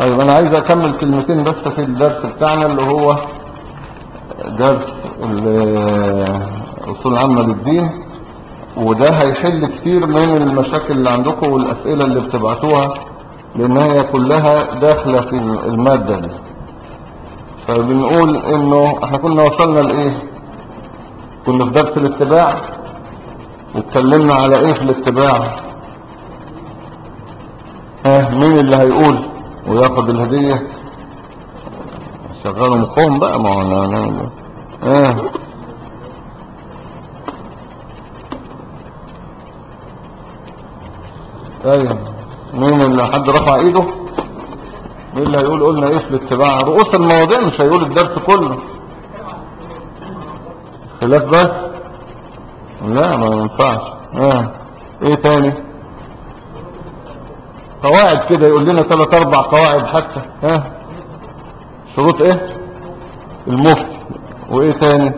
طيب انا عايز اكمل كلمتين بس في الدرس بتاعنا اللي هو درس الاصول العامة للدين، وده هيحل كتير من المشاكل اللي عندكم والاسئلة اللي بتبعتوها، لان هي كلها داخلة في المادة دي. فبنقول انه احنا كنا وصلنا لايه؟ كنا في درس الاتباع واتكلمنا على ايه في الاتباع؟ مين اللي هيقول وياخد الهدية؟ شغلوا مخهم بقى، ما هو انا ايوه، مين اللي حد رفع ايده؟ مين اللي هيقول قلنا ايه في الاتباع؟ رؤوس المواضيع، مش هيقول الدرس كله. خلاف بس؟ لا ما ينفعش. ايه تاني؟ قواعد كده، يقول لنا 3-4 قواعد حتى. شروط ايه؟ المفتي. وايه تاني؟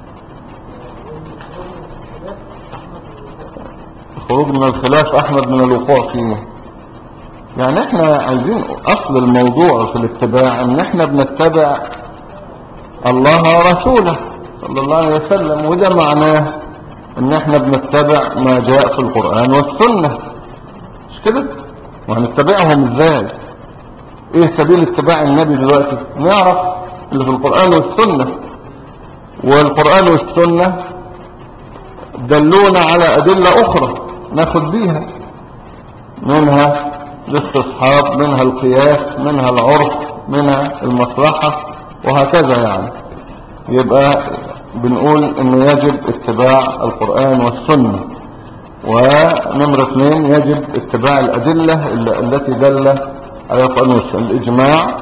خروج من الخلاف احمد من الوقوع فيه. يعني احنا عايزين اصل الموضوع في الاتباع ان احنا بنتبع الله ورسوله صلى الله عليه وسلم، وده معناه ان احنا بنتبع ما جاء في القرآن والسنة، مش كده؟ وهنتبعهم ازاي؟ ايه سبيل اتباع النبي دلوقتي؟ نعرف اللي في القرآن والسنة، والقرآن والسنة دلونا على ادلة اخرى ناخد بيها، منها الاستصحاب، منها القياس، منها العرف، منها المصلحة، وهكذا. يعني يبقى بنقول انه يجب اتباع القرآن والسنة. ونمرة 2 يجب اتباع الادلة التي دل على القرآن والسنة، الاجماع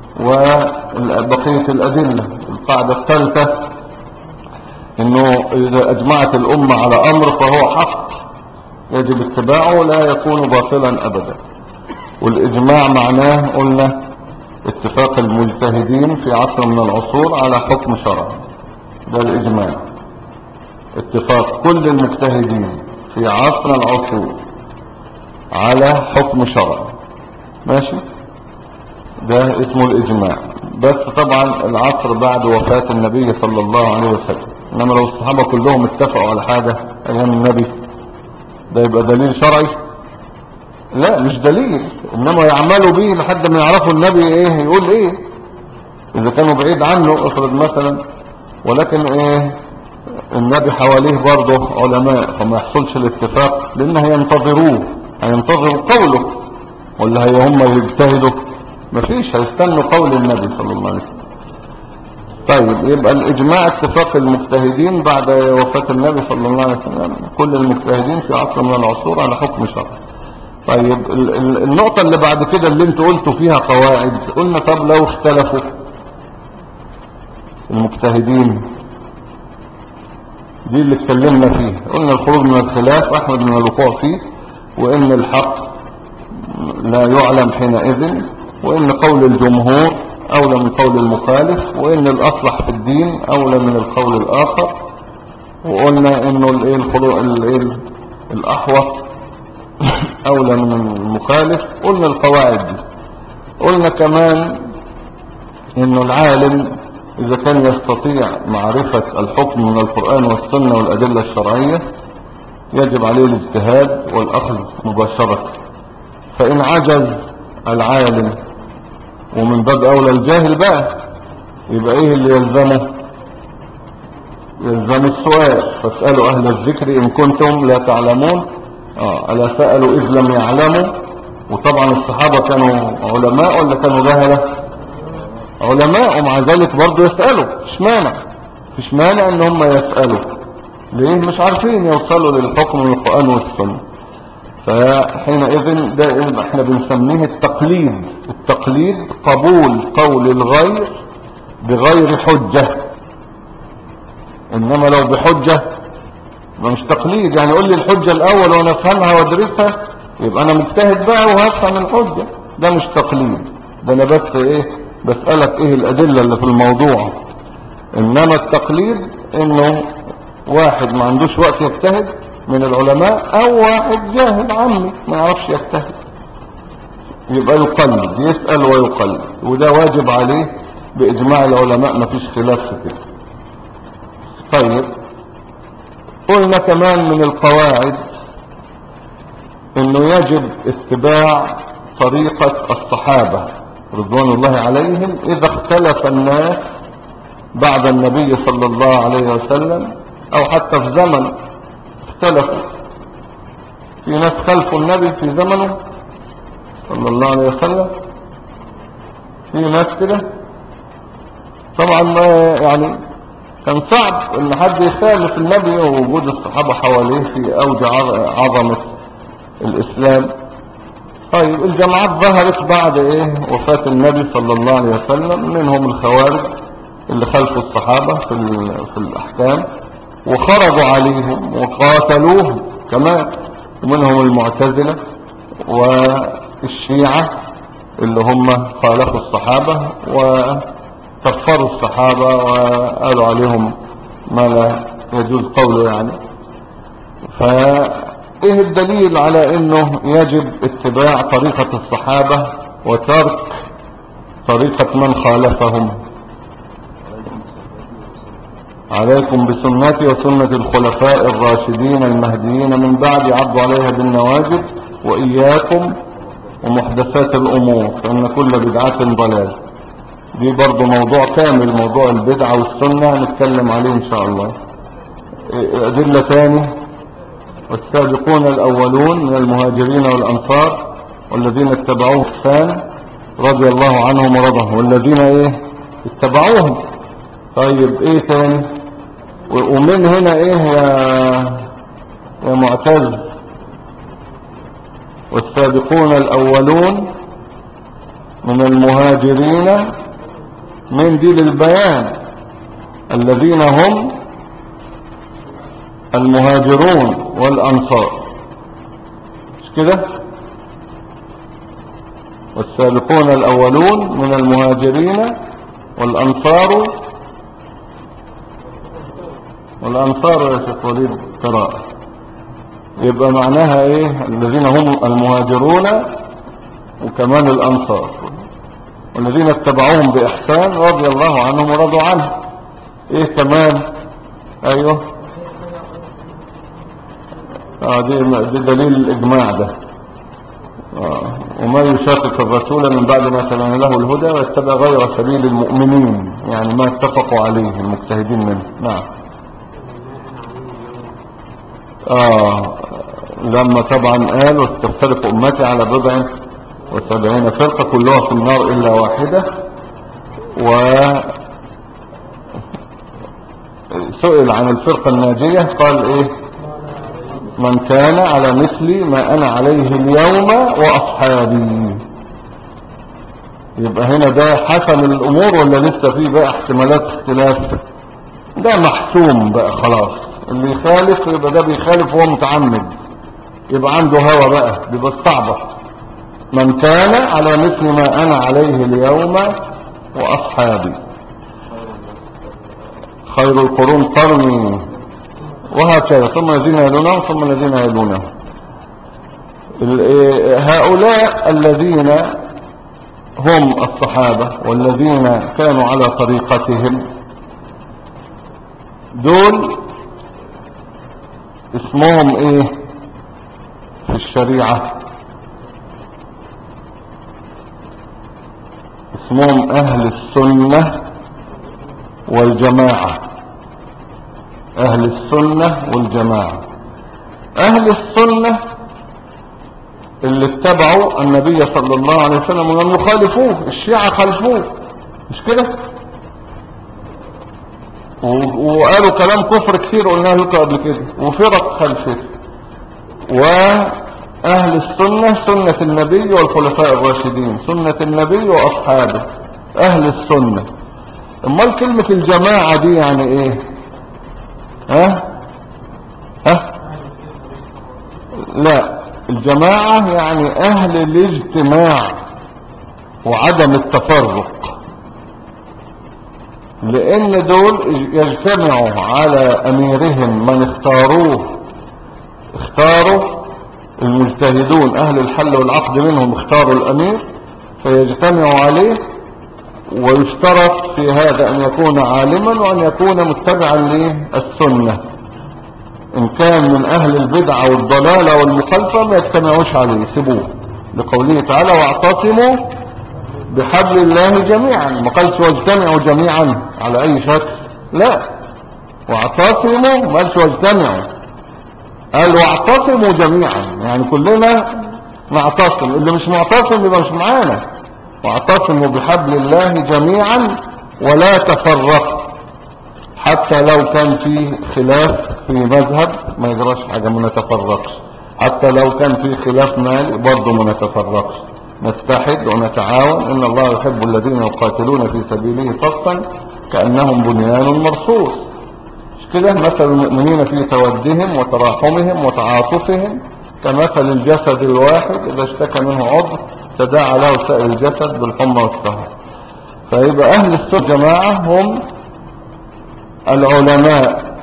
وبقية الادلة. القاعدة الثالثة انه اذا اجمعت الامة على امر فهو حق يجب اتباعه ولا يكون باطلا ابدا. والاجماع معناه قلنا اتفاق المجتهدين في عصر من العصور على حكم شرعي، ده الاجماع. اتفاق كل المجتهدين في عصر العصور على حكم شرعي، ماشي، ده اسمه الاجماع. بس طبعا العصر بعد وفاة النبي صلى الله عليه وسلم، انما لو الصحابة كلهم اتفقوا على حاجة ايام النبي ده يبقى دليل شرعي؟ لا مش دليل، انما يعملوا به لحد ما يعرفوا النبي ايه يقول ايه، اذا كانوا بعيد عنه افرض مثلا، ولكن ايه النبي حواليه برضه علماء، فما يحصلش الاتفاق لان هينتظروه، هينتظروا قوله، ولا هي هم يجتهدوا؟ مفيش، هيستنوا قول النبي صلى الله عليه وسلم. طيب يبقى الاجماع اتفاق المجتهدين بعد وفاة النبي صلى الله عليه وسلم، كل المجتهدين في عصر من العصور على حكم شرعي. طيب النقطة اللي بعد كده اللي انتوا قلتوا فيها قواعد، قلنا طب لو اختلفوا المجتهدين، دي اللي اتكلمنا فيه، قلنا الخروج من الخلاف احمد من الوقوع فيه، وان الحق لا يعلم حينئذ، وان قول الجمهور اولى من قول المخالف، وان الاصلح في الدين اولى من القول الاخر، وقلنا انه الاحوط اولى من المخالف. قلنا القواعد دي. قلنا كمان انه العالم اذا كان يستطيع معرفة الحكم من القرآن والسنة والادلة الشرعية يجب عليه الاجتهاد والاخذ مباشرة. فان عجز العالم، ومن باب اولى الجاهل بقى، يبقى ايه اللي يلزمه؟ يلزم السؤال، فاسألوا اهل الذكر ان كنتم لا تعلمون. ألا سألوا إذ لم يعلموا؟ وطبعا الصحابة كانوا علماء ولا كانوا جهلة؟ علماء، ومع ذلك برضو يسألوا، مش مانع ان هم يسألوا. ليه؟ مش عارفين يوصلوا للحكم من القرآن والسنة. فحينئذ ده احنا بنسميه التقليد. التقليد قبول قول الغير بغير حجة، انما لو بحجة مش تقليد. يعني قول لي الحجة الاول وانا افهمها وادرسها يبقى انا مجتهد بقى وهفهم الحجة، ده مش تقليد، ده انا بس ايه بسألك ايه الادلة اللي في الموضوع. انما التقليد انه واحد ما عندوش وقت يجتهد من العلماء، او واحد جاهل عمي ما يعرفش يجتهد، يبقى يقلد، يسأل ويقلد، وده واجب عليه بإجماع العلماء، ما فيش خلاف في كده. طيب قلنا كمان من القواعد انه يجب اتباع طريقة الصحابة رضوان الله عليهم اذا اختلف الناس بعد النبي صلى الله عليه وسلم، او حتى في زمن اختلفوا. في ناس خلفوا النبي في زمنه صلى الله عليه وسلم، في ناس كده. طبعا ما يعني كان صعب ان حد يخالف النبي ووجود الصحابة حواليه في اوج عظمة الاسلام. طيب الجماعات ظهرت بعد وفاة النبي صلى الله عليه وسلم، منهم الخوارج اللي خلفوا الصحابة في الاحكام وخرجوا عليهم وقاتلوهم كمان، ومنهم المعتزلة والشيعة اللي هم خالفوا الصحابة وكفروا الصحابة وقالوا عليهم ما لا يجوز قوله يعني. فايه الدليل على انه يجب اتباع طريقة الصحابة وترك طريقة من خالفهم؟ عليكم بسنتي وسنة الخلفاء الراشدين المهديين من بعد، عضوا عليها بالنواجذ، وإياكم ومحدثات الأمور فإن كل بدعة ضلال. دي برضو موضوع كامل، موضوع البدعة والسنة نتكلم عليه إن شاء الله. أدلة تاني: والسابقون الأولون من المهاجرين والأنصار والذين اتبعوه بإحسان رضي الله عنهم ورضوا، والذين اتبعوهم. طيب ايه تاني؟ ومن هنا يا معتز؟ والسابقون الأولون من المهاجرين، من دي للبيان، الذين هم المهاجرون والأنصار، مش كده؟ والسابقون الأولون من المهاجرين والأنصار يا شيخ وليد قراءة، يبقى معناها الذين هم المهاجرون وكمان الأنصار والذين اتبعوهم بإحسان رضي الله عنهم ورضوا عنه. كمان؟ ايوه دي دليل الإجماع ده. وما يشاقق الرسول من بعد ما تبين له الهدى ويتبع غير سبيل المؤمنين، يعني ما اتفقوا عليه المجتهدين منه. نعم. لما طبعا قال وستفترق أمتي على 70 فرقة كلها في النار إلا واحدة. وسئل عن الفرقة الناجية قال من كان على مثل ما أنا عليه اليوم وأصحابي. يبقى هنا ده حسم الأمور ولا لسه فيه بقى احتمالات اختلاف؟ ده محسوم بقى خلاص. اللي يخالف يبقى ده بيخالف وهو متعمد، يبقى عنده هوى بقى، بيبقى استعبط. من كان على مثل ما أنا عليه اليوم وأصحابي خير القرون قرني، وهكذا ثم الذين يلونهم ثم الذين يلونهم. هؤلاء الذين هم الصحابة والذين كانوا على طريقتهم دول اسمهم في الشريعة؟ اسمهم أهل السنة والجماعة. أهل السنة والجماعة. أهل السنة اللي اتبعوا النبي صلى الله عليه وسلم ولم يخالفوه. الشيعة خالفوه، مش كده؟ وقالوا كلام كفر كثير قلنا لكم قبل كده، وفرق خلفته. وأهل السنة سنة النبي والخلفاء الراشدين، سنة النبي وأصحابه، أهل السنة. امال كلمة الجماعة دي يعني ايه؟ لا، الجماعة يعني أهل الاجتماع وعدم التفرق، لأن دول يجتمعوا على أميرهم من اختاروا المجتهدون أهل الحل والعقد منهم اختاروا الأمير فيجتمع عليه. ويشترط في هذا أن يكون عالما وأن يكون متبعا للسنة. إن كان من أهل البدعة والضلالة والمخالفة ما يجتمعوش عليه، يسيبوه، لقوله تعالى واعتصموا بحبل الله جميعا. ما قالش واجتمعوا جميعا على أي شكل، لا، واعتصموا ما قالش واجتمعوا، قال واعتصموا جميعا، يعني كلنا نعتصم، اللي مش معتصم يبقى مش معانا. واعتصموا بحبل الله جميعا ولا تفرقوا. حتى لو كان في خلاف في مذهب ما يجراش حاجة، ما نتفرقش. حتى لو كان في خلاف مالي برضه ما نتفرقش، نتحد ونتعاون. إن الله يحب الذين يقاتلون في سبيله صفا كأنهم بنيان مرصوص. مش كده؟ مثل المؤمنين في تودهم وتراحمهم وتعاطفهم كمثل الجسد الواحد إذا اشتكى منه عضو تداعى له سائر الجسد بالحمى والسهر. فيبقى أهل السنة جماعة هم العلماء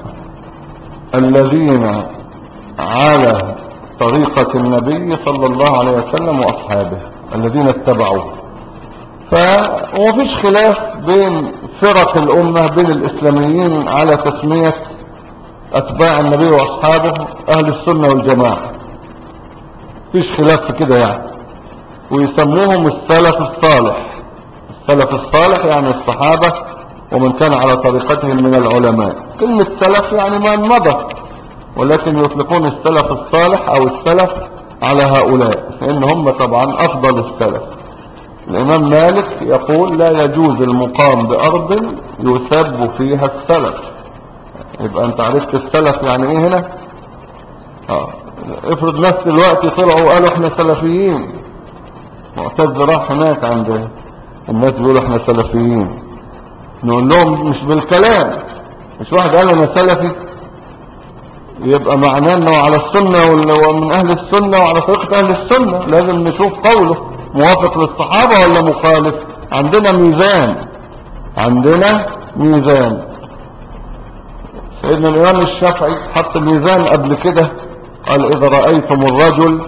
الذين على طريقة النبي صلى الله عليه وسلم وأصحابه الذين اتبعوه. ومفيش خلاف بين فرق الأمة بين الإسلاميين على تسمية أتباع النبي وأصحابه أهل السنة والجماعة، مفيش خلاف في كده يعني. ويسموهم السلف الصالح. السلف الصالح يعني الصحابة ومن كان على طريقتهم من العلماء. كلمة سلف يعني من مضى، ولكن يطلقون السلف الصالح أو السلف على هؤلاء، فإن هم طبعا أفضل السلف. الإمام مالك يقول لا يجوز المقام بأرض يسب فيها السلف. يبقى أنت عرفت السلف يعني إيه هنا. افرض ناس دلوقتي طلعوا وقالوا احنا سلفيين، معتز راح هناك عند الناس بيقولوا احنا سلفيين، نقول لهم مش بالكلام. مش واحد قال انا سلفي يبقى معناه انه على السنة ومن اهل السنة وعلى طريقة اهل السنة. لازم نشوف قوله موافق للصحابة ولا مخالف. عندنا ميزان، عندنا ميزان. سيدنا الامام الشافعي حط الميزان قبل كده، قال اذا رأيتم الرجل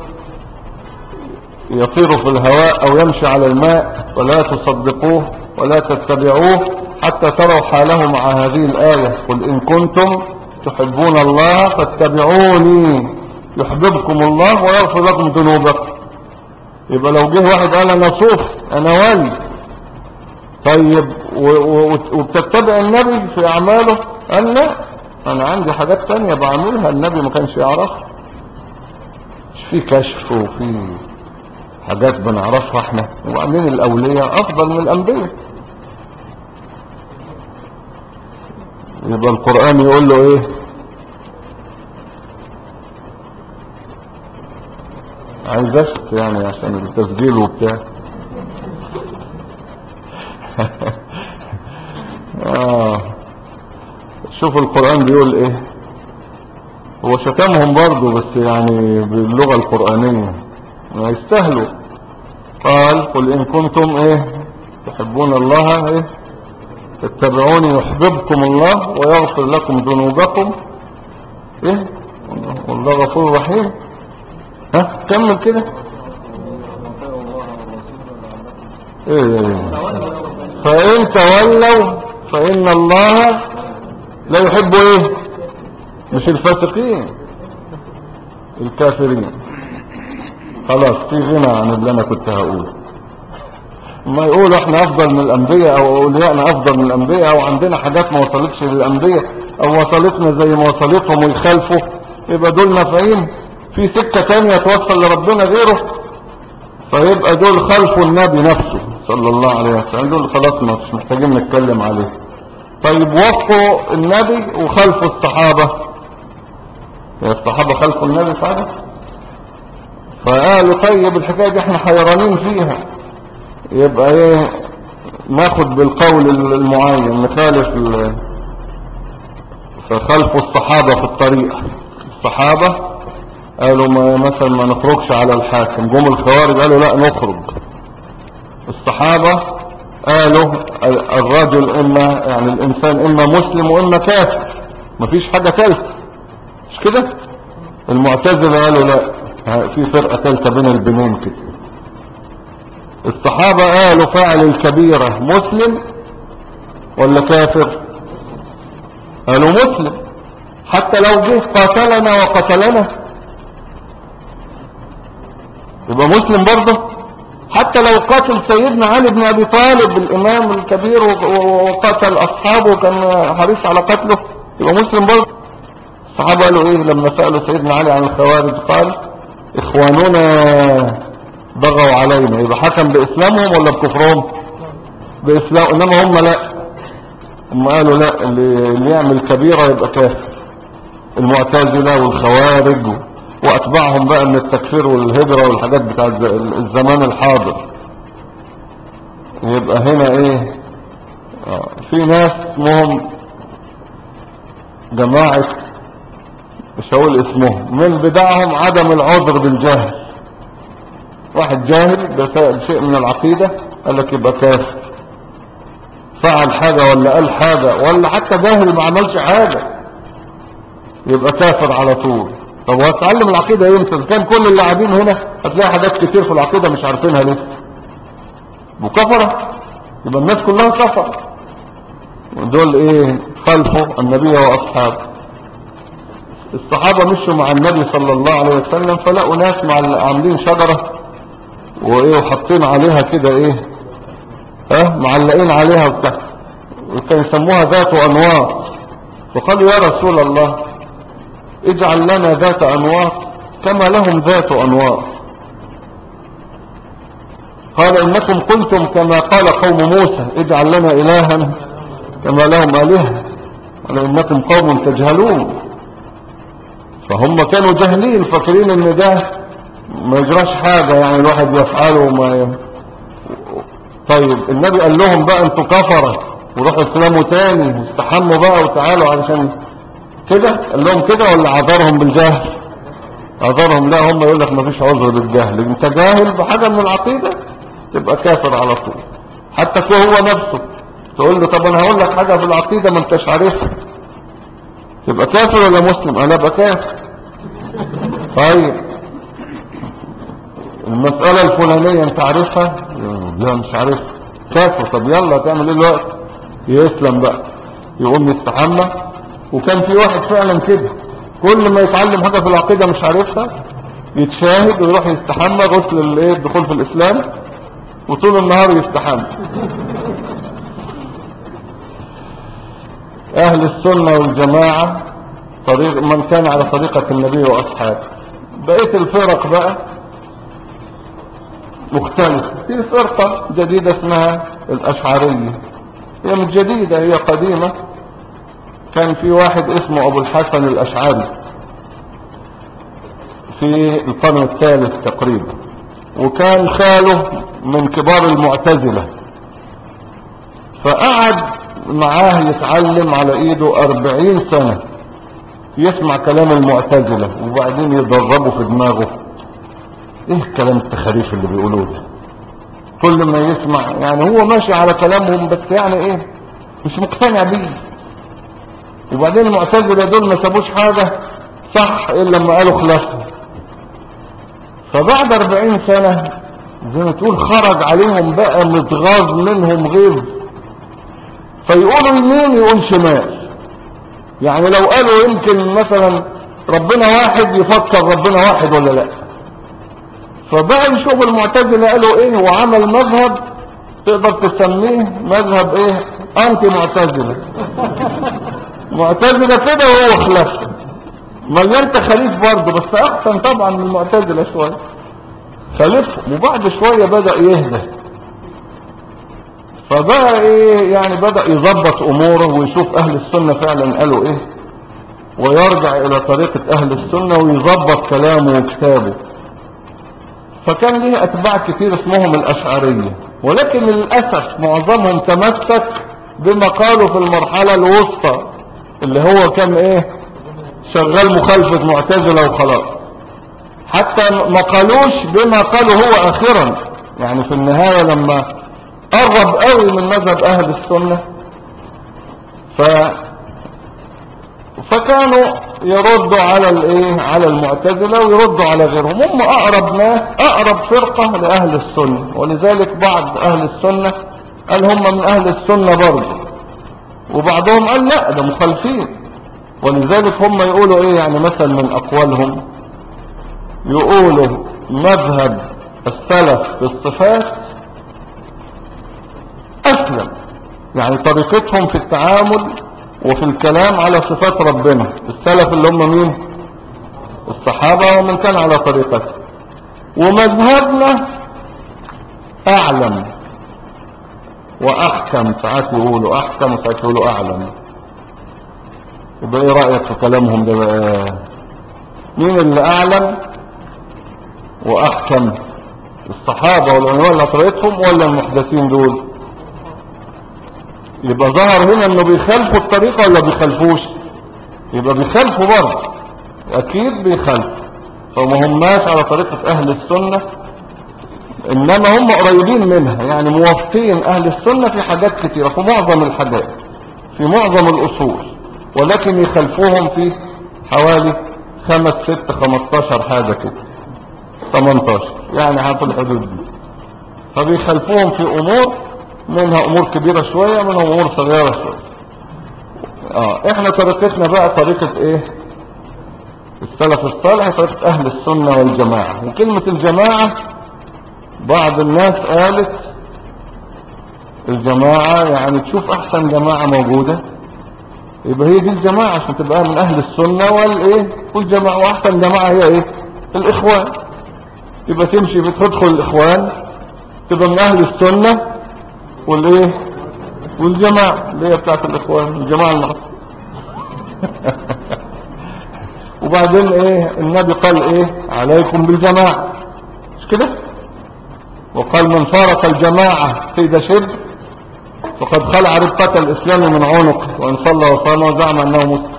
يطير في الهواء او يمشي على الماء فلا تصدقوه ولا تتبعوه حتى تروا حاله مع هذه الآية قل إن كنتم تحبون الله فاتبعوني يحببكم الله ويغفر لكم ذنوبكم. يبقى لو جه واحد قال انا صوف انا ولي، طيب وبتتبع النبي في اعماله، قال لا انا عندي حاجات تانية بعملها النبي ما كانش يعرفها. مش في كشف وفي حاجات بنعرفها احنا، وبعدين الاولياء افضل من الانبياء. يبقى القرآن يقول له ايه؟ عايز اشت يعني عشان التسجيل وبتاع. شوف القرآن بيقول ايه. هو شتمهم برضو بس يعني باللغة القرآنية ما يستاهلوا. قال قل ان كنتم ايه تحبون الله ايه اتبعوني يحببكم الله ويغفر لكم ذنوبكم ايه والله غفور رحيم. كمل كده ايه فإن تولوا فإن الله لا يحب ايه مش الفاسقين الكافرين. خلاص في غنى عن اللي انا كنت هقوله. ما يقولوا احنا افضل من الانبياء او اولياءنا افضل من الانبياء او عندنا حاجات ما وصلتش للانبياء او وصلتنا زي ما وصلتهم ويخالفوا، يبقى دول نافعين في سكة تانية توصل لربنا غيره. فيبقى دول خلفوا النبي نفسه صلى الله عليه وسلم، دول خلاص مش محتاجين نتكلم عليه. طيب وفقوا النبي وخلفوا الصحابة، يا الصحابة خلفوا النبي فعلا. فقالوا طيب الحكاية دي احنا حيرانين فيها، يبقى ايه ناخد بالقول المعين نخالف فخلفوا الصحابة في الطريق. الصحابة قالوا مثلا ما نخرجش على الحاكم، جم الخوارج قالوا لا نخرج. الصحابة قالوا الرجل اما يعني الانسان اما مسلم واما كافر، مفيش حاجة ثالثة، مش كده؟ المعتزلة قالوا لا في فرقة ثالثة بين البنين كده. الصحابة قالوا فاعل الكبيرة مسلم ولا كافر؟ قالوا مسلم. حتى لو جه قاتلنا وقتلنا يبقى مسلم برضه. حتى لو قاتل سيدنا علي بن ابي طالب الامام الكبير وقتل اصحابه وكان حريص على قتله يبقى مسلم برضه. الصحابة قالوا ايه لما سألوا سيدنا علي عن الخوارج؟ قال اخواننا بغوا علينا. يبقى حكم باسلامهم ولا بكفرهم؟ باسلام. انما هم لا، هم قالوا لا، اللي يعمل كبيرة يبقى كافر. المعتزلة والخوارج واتباعهم بقى من التكفير والهجرة والحاجات بتاع الزمان الحاضر. يبقى هنا ايه؟ في ناس اسمهم جماعة، مش هقول اسمهم، من بدعهم عدم العذر بالجهل. واحد جاهل بشيء من العقيدة قال لك يبقى كافر، فعل حاجة ولا قال حاجة، ولا حتى جاهل ما عملش حاجة يبقى كافر على طول. طب وهتعلم العقيدة امتى؟ كان كل اللي قاعدين هنا هتلاقي حاجات كتير في العقيدة مش عارفينها لسه وكفرة. يبقى الناس كلها كفر. ودول ايه؟ خلفوا النبي واصحابه. الصحابة مشوا مع النبي صلى الله عليه وسلم فلقوا ناس مع عاملين شجرة وايه وحاطين عليها كده ايه، معلقين عليها وبتاع، وكان يسموها ذات انواط. فقالوا يا رسول الله اجعل لنا ذات انواط كما لهم ذات انواط. قال انكم قلتم كما قال قوم موسى اجعل لنا الها كما لهم الهه، قال انكم قوم تجهلون. فهم كانوا جاهلين فاكرين ان ده ما يجراش حاجة، يعني الواحد يفعله وما طيب النبي قال لهم بقى انتوا كفرة وروحوا اسلاموا تاني واستحموا بقى وتعالوا علشان كده. قال لهم كده ولا عذرهم بالجهل؟ عذرهم. لا، هم يقول لك ما فيش عذر بالجهل. انت جاهل بحاجة من العقيدة تبقى كافر على طول. حتى هو نفسه تقول له طب انا هقول لك حاجة في العقيدة ما انتش عارفها، تبقى كافر ولا مسلم؟ انا ابقى كافر. طيب المسألة الفلانية انت عارفها؟ لا مش عارفها. كافر. طب يلا تعمل ايه الوقت؟ يسلم بقى، يقوم يستحمى. وكان في واحد فعلا كده كل ما يتعلم حاجة في العقيدة مش عارفها يتشاهد ويروح يستحمى غسل الايه الدخول في الاسلام، وطول النهار يستحمى. اهل السنة والجماعة طريق من كان على طريقة النبي واصحابه. بقية الفرق بقى مختلف. في فرقة جديدة اسمها الأشعرية، هي مش جديدة، هي قديمة. كان في واحد اسمه أبو الحسن الأشعري في القرن الثالث تقريبا، وكان خاله من كبار المعتزلة، فقعد معاه يتعلم على ايده 40 سنة يسمع كلام المعتزلة وبعدين يدربه في دماغه. ايه الكلام التخاريف اللي بيقولوه ده؟ كل ما يسمع يعني هو ماشي على كلامهم بس يعني ايه مش مقتنع بيه. وبعدين المعتزلة دول ما سابوش حاجة صح الا لما قالوا خلافها. فبعد 40 سنة زي ما تقول خرج عليهم بقى متغاظ منهم غيظ، فيقولوا يمين يقول شمال. يعني لو قالوا يمكن مثلا ربنا واحد يفكر ربنا واحد ولا لا. فبقى يشوف المعتزلة قالوا ايه، وعمل مذهب تقدر تسميه مذهب ايه، انتي معتزلة. معتزلة كده وهو خلاف مليان تخاليف برضه، بس احسن طبعا من المعتزلة شوية خالفهم. وبعد شوية بدأ يهدى، فبقى ايه يعني بدأ يضبط اموره ويشوف اهل السنة فعلا قالوا ايه، ويرجع الى طريقة اهل السنة ويضبط كلامه وكتابه. فكان ليه اتباع كتير اسمهم الاشعرية، ولكن للأسف معظمهم تمسك بما قالوا في المرحلة الوسطى اللي هو كان ايه شغال مخالفة معتزلة وخلاص. حتى ما قالوش بما قالوا هو اخرا، يعني في النهاية لما قرب قوي من مذهب اهل السنة فكانوا يردوا على الايه، على المعتزلة ويردوا على غيرهم. هم اقرب ناس، اقرب فرقة لاهل السنة، ولذلك بعض اهل السنة قال هم من اهل السنة برضه، وبعضهم قال لا ده مخالفين. ولذلك هم يقولوا ايه، يعني مثلا من اقوالهم يقولوا مذهب السلف في الصفات اسلم، يعني طريقتهم في التعامل وفي الكلام على صفات ربنا، السلف اللي هم مين؟ الصحابة ومن كان على طريقته. ومذهبنا اعلم واحكم، ساعات يقولوا احكم وساعات يقولوا اعلم. يبقى ايه رأيك في كلامهم ده بقى؟ مين اللي اعلم واحكم، الصحابة والعلماء اللي طريقتهم ولا المحدثين دول؟ يبقى ظهر هنا انه بيخالفوا الطريقة ولا بيخالفوش؟ يبقى بيخالفوا برضه، اكيد بيخالفوا. فما هماش على طريقة اهل السنة، انما هم قريبين منها، يعني موافقين اهل السنة في حاجات كتيرة، في معظم الحاجات، في معظم الاصول، ولكن يخالفوهم في حوالي 5 6 15 حاجة كده، 18 يعني في الحدود دي. فبيخالفوهم في امور، منها امور كبيرة شوية، منها امور صغيرة شوية. احنا طريقتنا بقى طريقة ايه؟ السلف الصالح، طريقة اهل السنة والجماعة. وكلمة الجماعة بعض الناس قالت الجماعة يعني تشوف احسن جماعة موجودة يبقى هي دي الجماعة عشان تبقى من اهل السنة والايه والجماعة، واحسن جماعة هي ايه؟ الاخوان. يبقى تمشي بتدخل الاخوان تبقى من اهل السنة والايه والجماعة اللي هي بتاعت الاخوان، الجماعة المعصومة. وبعدين ايه النبي قال ايه؟ عليكم بالجماعة، مش كده؟ وقال من فارق الجماعة في ذا شبر فقد خلع ربقة الاسلام من عنقه وان صلى وصام وزعم انه مسلم.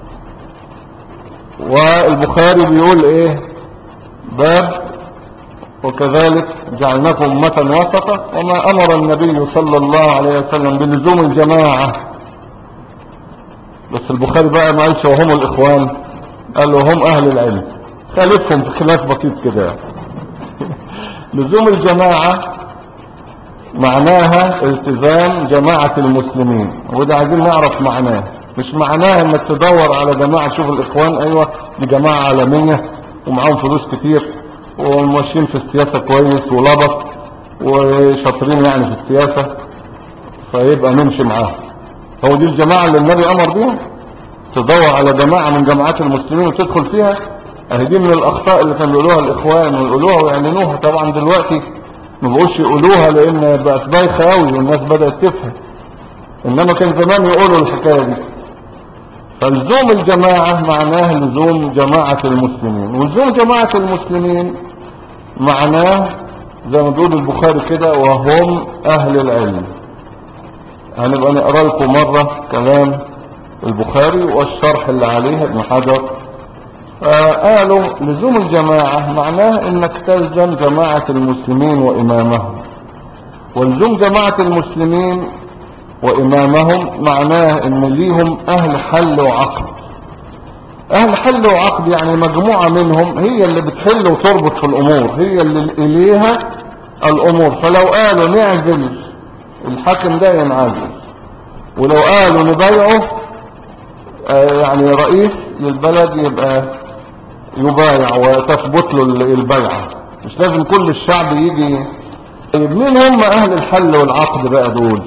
والبخاري بيقول ايه؟ باب وكذلك جعلناكم أمة وسطا وما أمر النبي صلى الله عليه وسلم بلزوم الجماعة. بس البخاري بقى ما قالش وهم الإخوان، قال وهم أهل العلم، خالفهم في خلاف بسيط كده. لزوم الجماعة معناها التزام جماعة المسلمين، وده عايزين نعرف معناه. مش معناه انك تدور على جماعة، شوف الإخوان ايوه دي جماعة عالمية ومعاهم فلوس كتير وماشيين في السياسة كويس ولبط وشاطرين يعني في السياسة، فيبقى نمشي معاهم. هو دي الجماعة اللي النبي امر بيها؟ تدور على جماعة من جماعات المسلمين وتدخل فيها؟ اهي دي من الاخطاء اللي كانوا يقولوها الاخوان ويقولوها ويعلنوها. طبعا دلوقتي ما بقوش يقولوها لان بقت بايخة قوي والناس بدأت تفهم، انما كان زمان يقولوا الحكاية دي. فلزوم الجماعة معناه لزوم جماعة المسلمين، ولزوم جماعة المسلمين معناه زي ما بيقول البخاري كده وهم اهل العلم. هنبقى نقرأ لكم مرة كلام البخاري والشرح اللي عليه ابن حجر. قالوا لزوم الجماعة معناه انك تلزم جماعة المسلمين وامامهم، ولزوم جماعة المسلمين وامامهم معناه ان ليهم اهل حل وعقد. اهل حل وعقد يعني مجموعة منهم هي اللي بتحل وتربط في الامور، هي اللي اليها الامور. فلو قالوا نعزل الحاكم ده ينعزل، ولو قالوا نبايعه يعني رئيس للبلد يبقى يبايع وتثبت له البيعة، مش لازم كل الشعب يجي. طيب مين هم اهل الحل والعقد بقى دول؟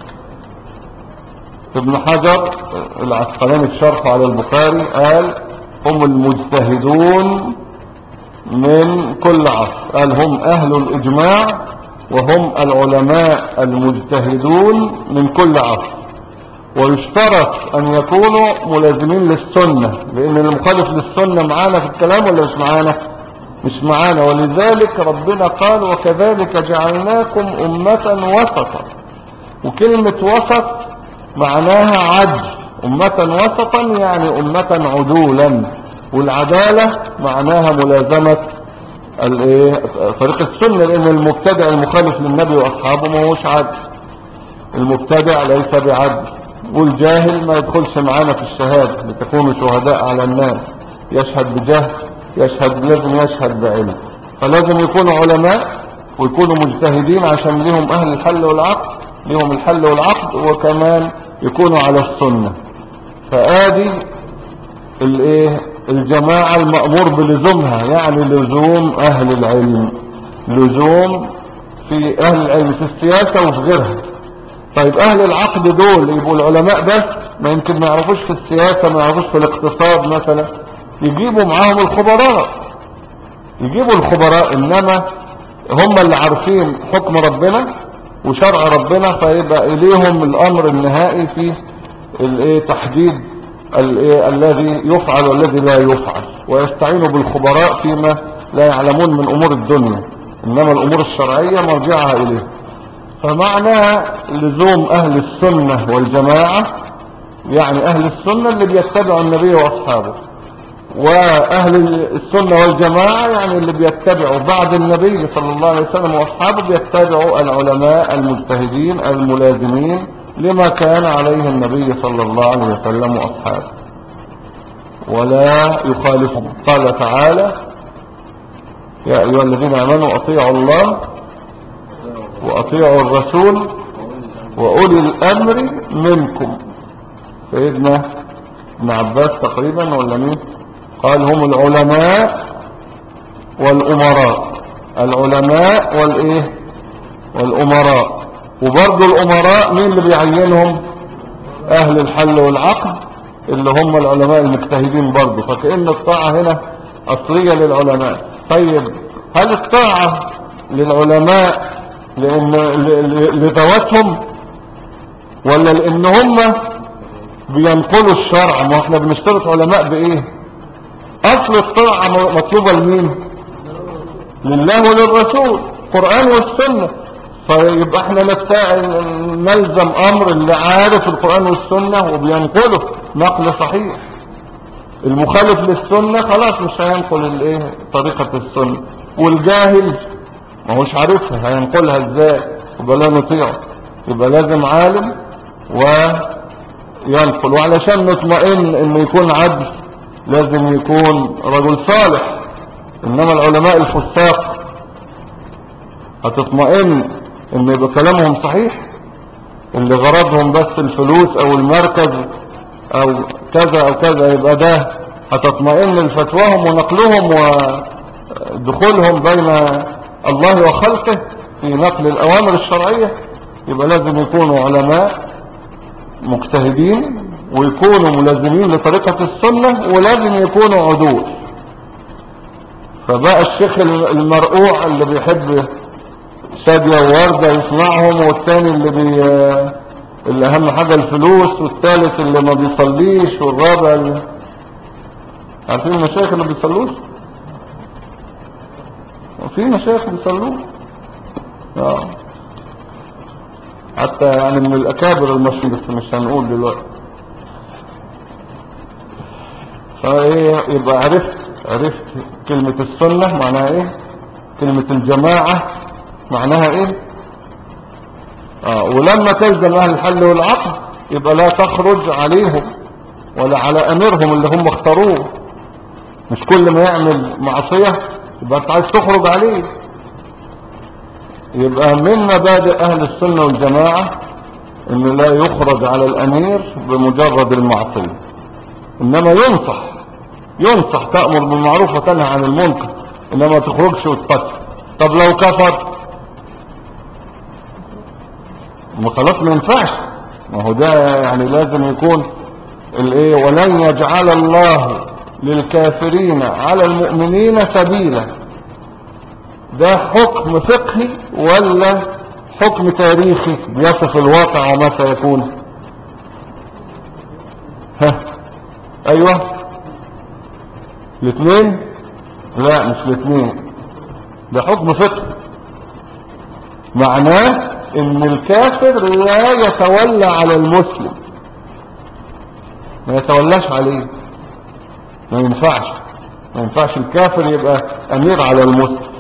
ابن حجر العسقلاني في شرحه على البخاري قال هم المجتهدون من كل عصر، قال هم اهل الاجماع وهم العلماء المجتهدون من كل عصر. ويشترط ان يكونوا ملازمين للسنة، لان المخالف للسنة معانا في الكلام ولا مش معانا؟ مش معانا. ولذلك ربنا قال وكذلك جعلناكم امة وسطا. وكلمة وسط معناها عدل، امة وسطا يعني امة عدولا، والعدالة معناها ملازمة طريق السنة، لان المبتدع المخالف للنبي واصحابه ما هوش عدل، المبتدع ليس بعدل. والجاهل ما يدخلش معانا في الشهادة، لتكونوا شهداء على الناس. يشهد بجهل، لازم يشهد بعلم. فلازم يكونوا علماء ويكونوا مجتهدين عشان لهم أهل الحل والعقد، لهم الحل والعقد، وكمان يكونوا على السنة. فآدي الجماعة المأمور بلزومها، يعني لزوم أهل العلم، لزوم في أهل العلم في السياسة وفي غيرها. طيب أهل العقد دول يبقوا العلماء بس؟ ما يمكن ما يعرفوش في السياسة، ما يعرفوش في الاقتصاد مثلا، يجيبوا معاهم الخبراء، يجيبوا الخبراء، إنما هم اللي عارفين حكم ربنا وشرع ربنا، فيبقى إليهم الأمر النهائي في تحديد الذي يفعل والذي لا يفعل، ويستعينوا بالخبراء فيما لا يعلمون من أمور الدنيا، إنما الأمور الشرعية مرجعها إليه. فمعنى لزوم أهل السنة والجماعة، يعني أهل السنة اللي بيتبعوا النبي وأصحابه، وأهل السنة والجماعة يعني اللي بيتبعوا بعد النبي صلى الله عليه وسلم وأصحابه، بيتبعوا العلماء المجتهدين الملازمين لما كان عليه النبي صلى الله عليه وسلم وأصحابه، ولا يخالفهم. قال تعالى: يا أيها الذين آمنوا أطيعوا الله وأطيعوا الرسول وأولي الأمر منكم. سيدنا ابن عباس تقريبا ولا مين قال: هم العلماء والأمراء، العلماء والأمراء. وبرضو الأمراء مين اللي بيعينهم؟ أهل الحل والعقد، اللي هم العلماء المجتهدين برضو. فكأن الطاعة هنا أصلية للعلماء. طيب هل الطاعة للعلماء لذواتهم ولا لأن هم بينقلوا الشرع؟ ما احنا بنشترط علماء بإيه؟ أصل الطاعة مطلوبة لمين؟ لله وللرسول، القرآن والسنة. فيبقى احنا نلزم أمر اللي عارف القرآن والسنة وبينقله نقل صحيح. المخالف للسنة خلاص مش هينقل طريقة السنة. والجاهل ما هوش عارفها هينقلها ازاي؟ يبقى لا نطيعه. يبقى لازم عالم وينقل. وعلشان نطمئن انه يكون عدل لازم يكون رجل صالح. انما العلماء الفساق هتطمئن ان يبقى كلامهم صحيح؟ اللي غرضهم بس الفلوس او المركز او كذا او كذا، يبقى ده هتطمئن لفتواهم ونقلهم ودخولهم بين الله وخلقه في نقل الأوامر الشرعية؟ يبقى لازم يكونوا علماء مجتهدين ويكونوا ملازمين لطريقة السنة ولازم يكونوا عدول. فبقى الشيخ المرقوع اللي بيحب شادية ووردة يسمعهم، والتاني اللي أهم حاجة الفلوس، والثالث اللي ما بيصليش، والرابع عارفين المشايخ اللي بيصلوش؟ في مشايخ بيصلوش حتى يعني من الأكابر المشهور، بس مش هنقول دلوقتي. يبقى عرفت كلمة السنة معناها ايه، كلمة الجماعة معناها ايه. ولما تلزم أهل الحل والعقد يبقى لا تخرج عليهم ولا على أميرهم اللي هم اختاروه. مش كل ما يعمل معصية يبقى انت عايز تخرج عليه. يبقى من مبادئ أهل السنة والجماعة ان لا يخرج على الأمير بمجرد المعصية، إنما ينصح تأمر بالمعروف وتنهى عن المنكر، إنما تخرجش وتقتل. طب لو كفر خلاص ما ينفعش. ما هو ده يعني لازم يكون ولن يجعل الله للكافرين على المؤمنين سبيلا. ده حكم فقهي ولا حكم تاريخي بيصف الواقع وما سيكون؟ ايوه الاثنين؟ لا مش الاثنين، ده حكم فقهي. معناه ان الكافر لا يتولى على المسلم، ما يتولاش عليه. ما ينفعش الكافر يبقى امير على المسلم،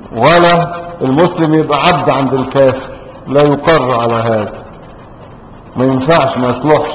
ولا المسلم يبقى عبد عند الكافر، لا يقر على هذا. ما ينفعش، ما يصلحش.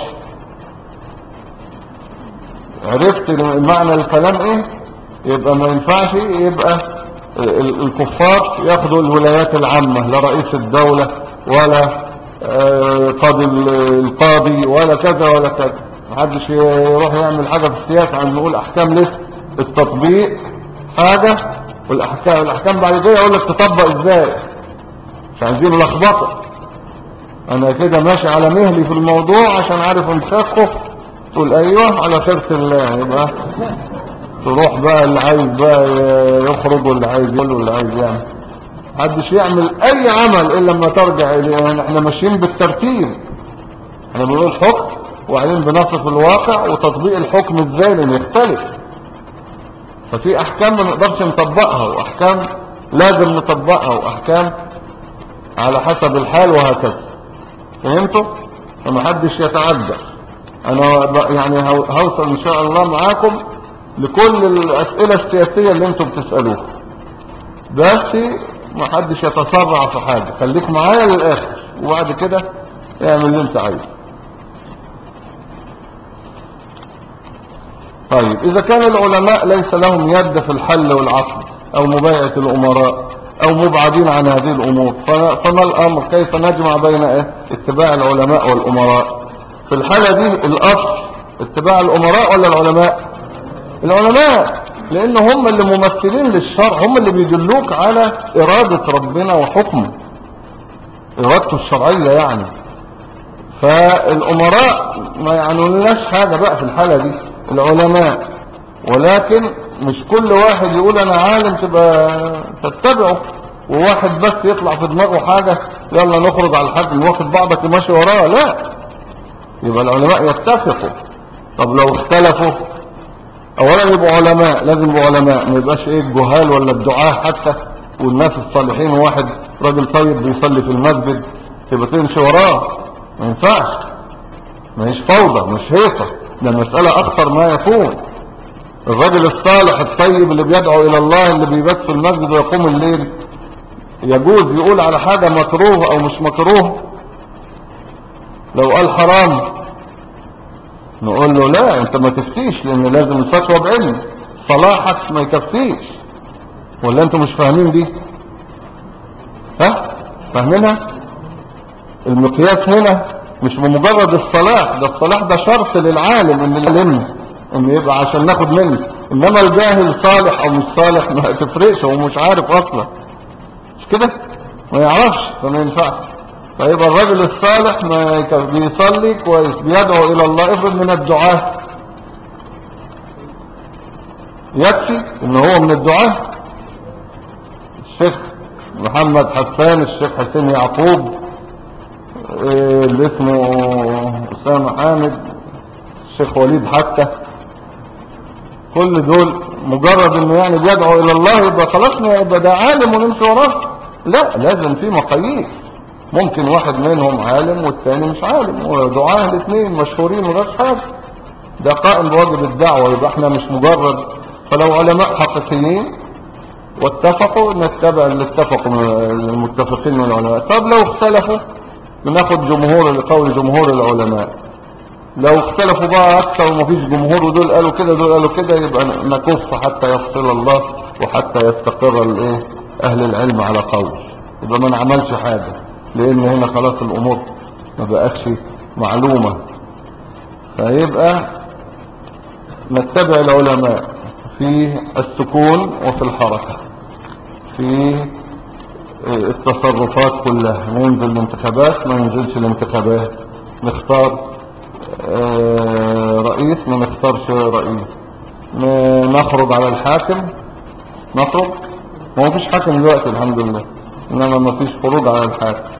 عرفت معنى الكلام ايه؟ يبقى ما ينفعش يبقى الكفار ياخدوا الولايات العامة، لا رئيس الدولة ولا قاضي القاضي ولا كذا ولا كذا. محدش يروح يعمل حاجة في السياسة عن نقول احكام لسه التطبيق حاجة، والاحكام بعد كده يقول لك تطبق ازاي. مش عايزين لخبطه. انا كده ماشي على مهلي في الموضوع عشان عارف انفخه تقول ايوه على خيرة الله، يبقى تروح بقى اللي عايز بقى يخرج واللي عايز يقول واللي عايز يعمل. محدش يعمل اي عمل الا لما ترجع اليه. يعني احنا ماشيين بالترتيب، احنا بنقول حكم وبعدين بنصف الواقع وتطبيق الحكم ازاي لان يختلف. ففي احكام ما نقدرش نطبقها واحكام لازم نطبقها واحكام على حسب الحال وهكذا. فهمتوا؟ فمحدش يتعدى. انا يعني هوصل ان شاء الله معاكم لكل الاسئلة السياسية اللي انتم بتسألوها، بس محدش يتسرع في حاجة. خليك معايا للاخر وبعد كده اعمل اللي انت عايزه. طيب اذا كان العلماء ليس لهم يد في الحل والعقد او مبايعة الامراء او مبعدين عن هذه الامور، فما الامر؟ كيف نجمع بين اتباع العلماء والامراء؟ في الحالة دي الاصل اتباع الامراء ولا العلماء؟ العلماء، لان هم اللي ممثلين للشرع، هم اللي بيدلوك على ارادة ربنا وحكمه، ارادته الشرعية يعني. فالامراء ما يعنوناش حاجة بقى في الحالة دي، العلماء. ولكن مش كل واحد يقول انا عالم تبقى تتبعه، وواحد بس يطلع في دماغه حاجة يلا نخرج على الحاكم واخد بعضك وماشي وراه. لا، يبقى العلماء يتفقوا. طب لو اختلفوا، اولا يبقوا علماء، لازم يبقوا علماء، ما يبقاش ايه الجهال ولا الدعاة حتى والناس الصالحين، واحد راجل طيب بيصلي في المسجد تبقى تمشي وراه. ما ينفعش، ما هيش فوضى، مش هيصة، ده المسألة اخطر ما يكون. الرجل الصالح الطيب اللي بيدعو الى الله اللي بيبات في المسجد ويقوم الليل، يجوز يقول على حاجة مكروه او مش مكروه؟ لو قال حرام نقول له لا انت ما تفتيش، لان لازم الفتوى بعلم، صلاحك ما يكفيش. ولا انتوا مش فاهمين دي؟ ها فاهمينها؟ المقياس هنا مش بمجرد الصلاح، ده الصلاح ده شرط للعالم ان العلم ان يبقى عشان ناخد منه. انما الجاهل صالح او مش صالح ما تفرقش، هو مش عارف اصلا، مش كده؟ ما يعرفش، فما ينفعش. فيبقى الرجل الصالح ما بيصلي كويس بيدعو الى الله، افرض من الدعاة، يكفي ان هو من الدعاة. الشيخ محمد حسان، الشيخ حسين يعقوب، اللي اسمه أسامة حامد، الشيخ وليد حتى، كل دول مجرد انه يعني بيدعو الى الله يبقى خلاص يبقى ده عالم ونمشي وراه؟ لا، لازم في مقاييس. ممكن واحد منهم عالم والتاني مش عالم، ودعاه الاثنين مشهورين وماش حاجه، ده قائم بواجب الدعوه. يبقى احنا مش مجرد، فلو علماء حقيقيين واتفقوا نتبع اللي اتفقوا المتفقين من العلماء. طب لو اختلفوا بناخد قول جمهور العلماء. لو اختلفوا بقى اكثر ومفيش جمهور ودول قالوا كده دول قالوا كده، يبقى نكف حتى يفصل الله وحتى يستقر اهل العلم على قول، يبقى ما نعملش حاجة، لان هنا خلاص الامور ما بقتش معلومة. فيبقى نتبع العلماء في السكون وفي الحركة، في التصرفات كلها. ننزل الانتخابات ما ننزلش الانتخابات، نختار رئيس ما نختارش رئيس، نخرج على الحاكم نخرج، ما فيش حاكم دلوقتي الحمد لله، انما ما فيش خروج على الحاكم.